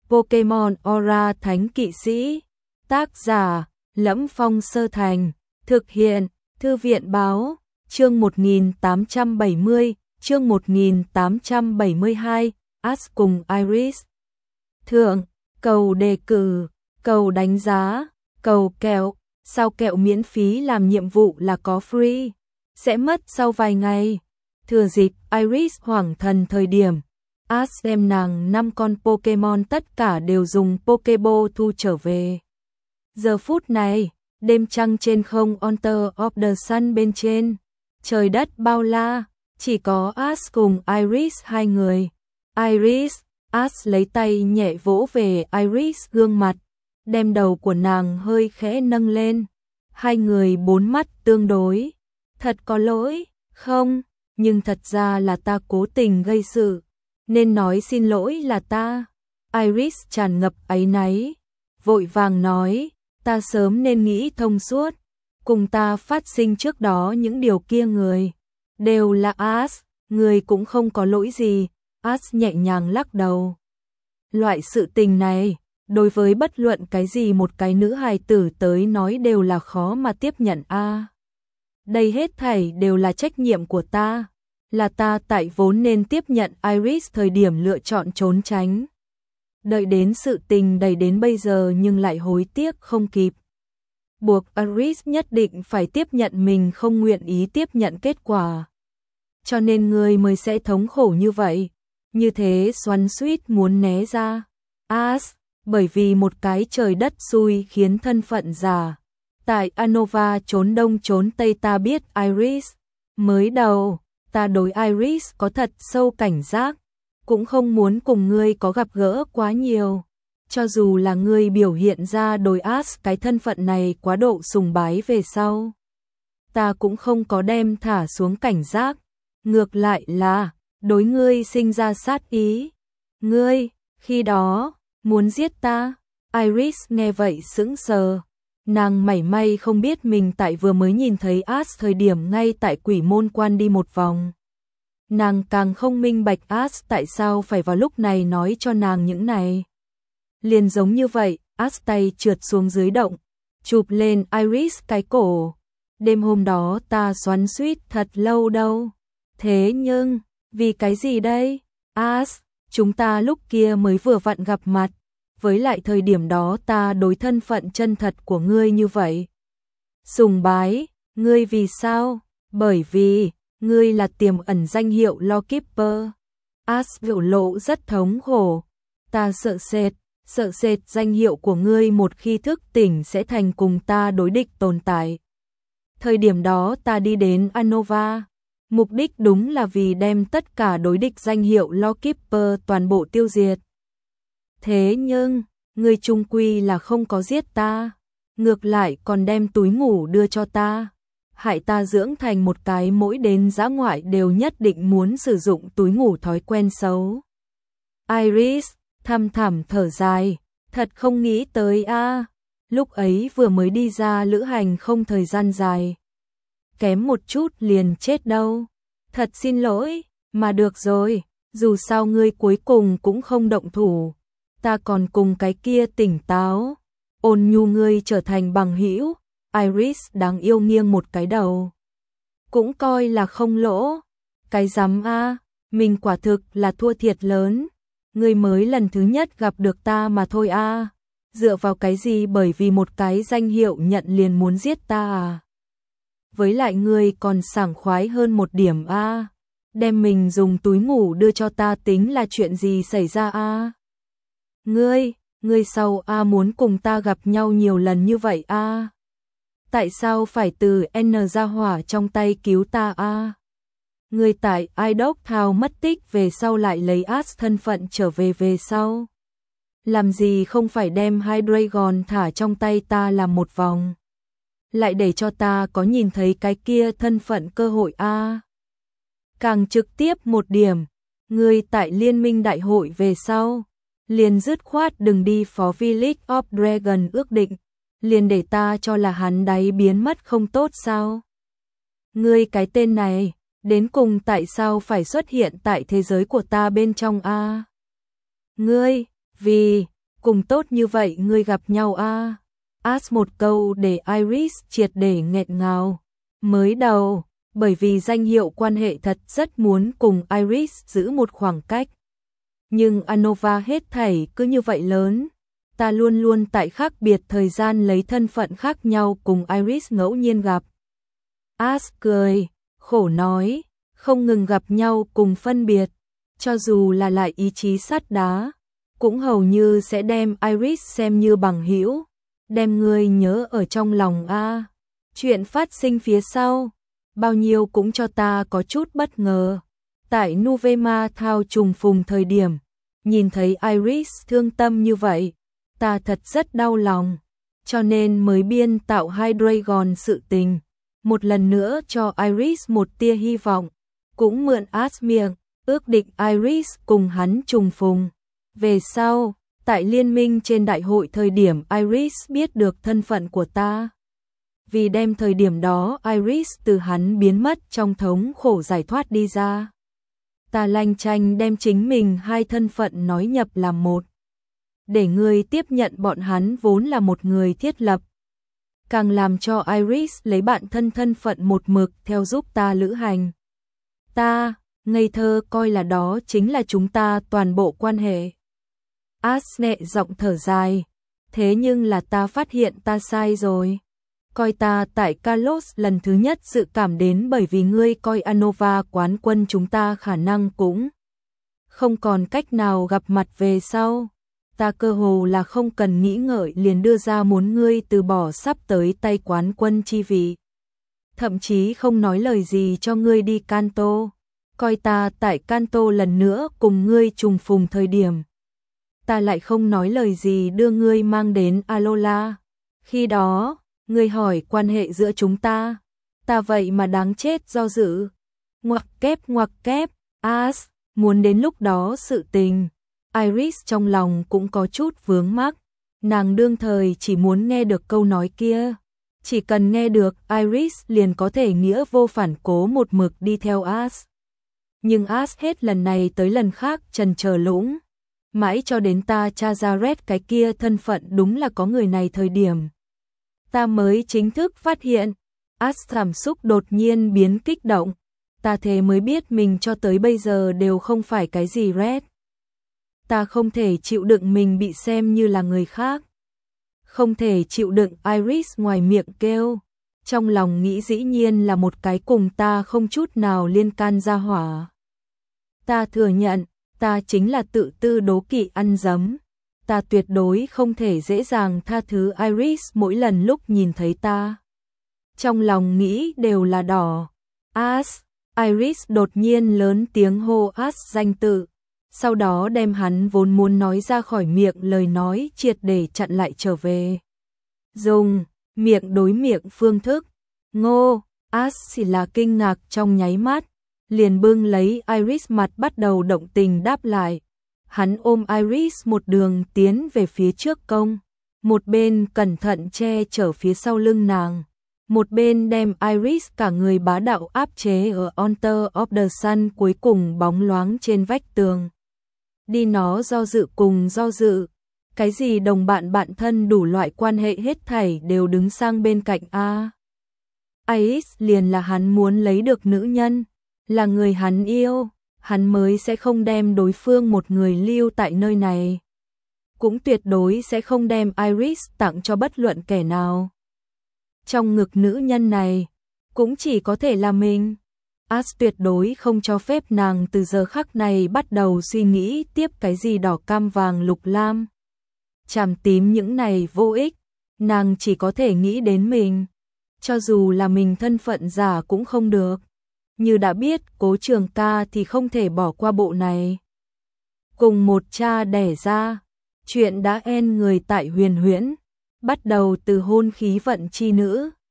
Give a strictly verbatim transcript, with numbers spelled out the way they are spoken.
Pokemon Aura Thánh Kỵ Sĩ. Tác giả: Lẫm Phong Sơ Thành. Thực hiện: Thư viện báo. Chương một nghìn tám trăm bảy mươi, chương một nghìn tám trăm bảy mươi hai, Ash cùng Iris. Thượng, cầu đề cử, cầu đánh giá, cầu kẹo, sao kẹo miễn phí làm nhiệm vụ là có free, sẽ mất sau vài ngày. Thừa dịp Iris hoảng thần thời điểm, Ash đem nàng năm con Pokemon tất cả đều dùng Pokeball thu trở về. Giờ phút này, đêm trăng trên không Honor of the Sun bên trên, trời đất bao la, chỉ có Ash cùng Iris hai người. Iris, Ash lấy tay nhẹ vỗ về Iris gương mặt, đem đầu của nàng hơi khẽ nâng lên. Hai người bốn mắt tương đối. Thật có lỗi, không, nhưng thật ra là ta cố tình gây sự, nên nói xin lỗi là ta. Iris tràn ngập áy náy, vội vàng nói, ta sớm nên nghĩ thông suốt, cùng ta phát sinh trước đó những điều kia người đều là Ash, người cũng không có lỗi gì. Ash nhẹ nhàng lắc đầu. Loại sự tình này, đối với bất luận cái gì một cái nữ hài tử tới nói đều là khó mà tiếp nhận a. À, đây hết thảy đều là trách nhiệm của ta, là ta tại vốn nên tiếp nhận Iris thời điểm lựa chọn trốn tránh. Đợi đến sự tình đẩy đến bây giờ nhưng lại hối tiếc không kịp. Buộc Iris nhất định phải tiếp nhận mình không nguyện ý tiếp nhận kết quả. Cho nên người mới sẽ thống khổ như vậy, như thế xoắn xuýt muốn né ra. Ash, bởi vì một cái trời đất xui khiến thân phận giả. Tại Unova trốn đông trốn tây ta biết Iris. Mới đầu, ta đối Iris có thật sâu cảnh giác, cũng không muốn cùng ngươi có gặp gỡ quá nhiều. Cho dù là ngươi biểu hiện ra đối Ash cái thân phận này quá độ sùng bái về sau, ta cũng không có đem thả xuống cảnh giác. Ngược lại là, đối ngươi sinh ra sát ý. Ngươi, khi đó, muốn giết ta. Iris nghe vậy sững sờ. Nàng mảy may không biết mình tại vừa mới nhìn thấy Ash thời điểm ngay tại quỷ môn quan đi một vòng. Nàng càng không minh bạch Ash tại sao phải vào lúc này nói cho nàng những này. Liền giống như vậy, Ash tay trượt xuống dưới động, chụp lên Iris cái cổ. Đêm hôm đó ta xoắn xuýt thật lâu đâu. Thế nhưng, vì cái gì đây? Ash, chúng ta lúc kia mới vừa vặn gặp mặt, với lại thời điểm đó ta đối thân phận chân thật của ngươi như vậy. Sùng bái, ngươi vì sao? Bởi vì, ngươi là tiềm ẩn danh hiệu Lawkeeper. Ash biểu lộ rất thống khổ. Ta sợ sệt, sợ sệt danh hiệu của ngươi một khi thức tỉnh sẽ thành cùng ta đối địch tồn tại. Thời điểm đó ta đi đến Unova, mục đích đúng là vì đem tất cả đối địch danh hiệu Lawkeeper toàn bộ tiêu diệt. Thế nhưng, ngươi chung quy là không có giết ta, ngược lại còn đem túi ngủ đưa cho ta, hại ta dưỡng thành một cái mỗi đến dã ngoại đều nhất định muốn sử dụng túi ngủ thói quen xấu. Iris, thầm thẳm thở dài, thật không nghĩ tới a, à, lúc ấy vừa mới đi ra lữ hành không thời gian dài, kém một chút liền chết đâu. Thật xin lỗi, mà được rồi, dù sao ngươi cuối cùng cũng không động thủ. Ta còn cùng cái kia tỉnh táo, ôn nhu ngươi trở thành bằng hữu. Iris đáng yêu nghiêng một cái đầu. Cũng coi là không lỗ. Cái rắm a, mình quả thực là thua thiệt lớn. Ngươi mới lần thứ nhất gặp được ta mà thôi a. Dựa vào cái gì bởi vì một cái danh hiệu nhận liền muốn giết ta à? Với lại ngươi còn sảng khoái hơn một điểm a. Đem mình dùng túi ngủ đưa cho ta tính là chuyện gì xảy ra a? Ngươi, ngươi sau a muốn cùng ta gặp nhau nhiều lần như vậy a? Tại sao phải từ N ra hỏa trong tay cứu ta a? Ngươi tại Idok Thao mất tích về sau lại lấy Ash thân phận trở về về sau. Làm gì không phải đem Hydreigon thả trong tay ta làm một vòng, lại để cho ta có nhìn thấy cái kia thân phận cơ hội a. Càng trực tiếp một điểm, ngươi tại liên minh đại hội về sau, liền dứt khoát đừng đi phó Village of Dragon ước định, liền để ta cho là hắn đáy biến mất không tốt sao? Ngươi cái tên này, đến cùng tại sao phải xuất hiện tại thế giới của ta bên trong a? Ngươi, vì, Cùng tốt như vậy ngươi gặp nhau a à? As một câu để Iris triệt để nghẹn ngào. Mới đầu, bởi vì danh hiệu quan hệ thật rất muốn cùng Iris giữ một khoảng cách. Nhưng Anova hết thảy cứ như vậy lớn. Ta luôn luôn tại khác biệt thời gian lấy thân phận khác nhau cùng Iris ngẫu nhiên gặp. As cười, khổ nói, không ngừng gặp nhau cùng phân biệt. Cho dù là lại ý chí sắt đá, cũng hầu như sẽ đem Iris xem như bằng hữu, đem ngươi nhớ ở trong lòng a. Chuyện phát sinh phía sau, bao nhiêu cũng cho ta có chút bất ngờ. Tại Nuvema Thao trùng phùng thời điểm, nhìn thấy Iris thương tâm như vậy, ta thật rất đau lòng, cho nên mới biên tạo Hydreigon sự tình, một lần nữa cho Iris một tia hy vọng, cũng mượn As miệng, ước định Iris cùng hắn trùng phùng. Về sau, tại liên minh trên đại hội thời điểm Iris biết được thân phận của ta. Vì đem thời điểm đó Iris từ hắn biến mất trong thống khổ giải thoát đi ra. Ta lanh chanh đem chính mình hai thân phận nói nhập làm một. Để ngươi tiếp nhận bọn hắn vốn là một người thiết lập. Càng làm cho Iris lấy bạn thân thân phận một mực theo giúp ta lữ hành. Ta, ngây thơ coi là đó chính là chúng ta toàn bộ quan hệ. As nhẹ giọng thở dài. Thế nhưng là ta phát hiện ta sai rồi. Coi ta tại Kalos lần thứ nhất dự cảm đến bởi vì ngươi coi Anova quán quân chúng ta khả năng cũng không còn cách nào gặp mặt về sau. Ta cơ hồ là không cần nghĩ ngợi liền đưa ra muốn ngươi từ bỏ sắp tới tay quán quân chi vị. Thậm chí không nói lời gì cho ngươi đi Kanto. Coi ta tại Kanto lần nữa cùng ngươi trùng phùng thời điểm. Ta lại không nói lời gì đưa ngươi mang đến Alola. Khi đó, ngươi hỏi quan hệ giữa chúng ta. Ta vậy mà đáng chết do dự. Ngoặc kép ngoặc kép, As, muốn đến lúc đó sự tình. Iris trong lòng cũng có chút vướng mắc. Nàng đương thời chỉ muốn nghe được câu nói kia. Chỉ cần nghe được Iris liền có thể nghĩa vô phản cố một mực đi theo As. Nhưng As hết lần này tới lần khác trần chờ lũng. Mãi cho đến ta tra ra Red cái kia thân phận đúng là có người này thời điểm. Ta mới chính thức phát hiện. As cảm xúc đột nhiên biến kích động. Ta thế mới biết mình cho tới bây giờ đều không phải cái gì Red. Ta không thể chịu đựng mình bị xem như là người khác. Không thể chịu đựng Iris ngoài miệng kêu. Trong lòng nghĩ dĩ nhiên là một cái cùng ta không chút nào liên can ra hỏa. Ta thừa nhận, ta chính là tự tư đố kỵ ăn dấm. Ta tuyệt đối không thể dễ dàng tha thứ Iris mỗi lần lúc nhìn thấy ta. Trong lòng nghĩ đều là đỏ. As, Iris đột nhiên lớn tiếng hô As danh tự. Sau đó đem hắn vốn muốn nói ra khỏi miệng lời nói triệt để chặn lại trở về. Dùng, miệng đối miệng phương thức. Ngô, As chỉ là kinh ngạc trong nháy mắt. Liền bưng lấy Iris mặt bắt đầu động tình đáp lại. Hắn ôm Iris một đường tiến về phía trước công. Một bên cẩn thận che chở phía sau lưng nàng. Một bên đem Iris cả người bá đạo áp chế ở Altar of the Sun cuối cùng bóng loáng trên vách tường. Đi nó do dự cùng do dự. Cái gì đồng bạn bạn thân đủ loại quan hệ hết thảy đều đứng sang bên cạnh A. Iris liền là hắn muốn lấy được nữ nhân. Là người hắn yêu. Hắn mới sẽ không đem đối phương một người lưu tại nơi này. Cũng tuyệt đối sẽ không đem Iris tặng cho bất luận kẻ nào. Trong ngực nữ nhân này, cũng chỉ có thể là mình. As tuyệt đối không cho phép nàng từ giờ khắc này bắt đầu suy nghĩ tiếp cái gì đỏ cam vàng lục lam. Chàm tím những này vô ích, nàng chỉ có thể nghĩ đến mình. Cho dù là mình thân phận giả cũng không được. Như đã biết Cố Trường Ca thì không thể bỏ qua bộ này. Cùng một cha đẻ ra, chuyện đã end người tại Huyền Huyễn, bắt đầu từ hôn khí vận chi nữ.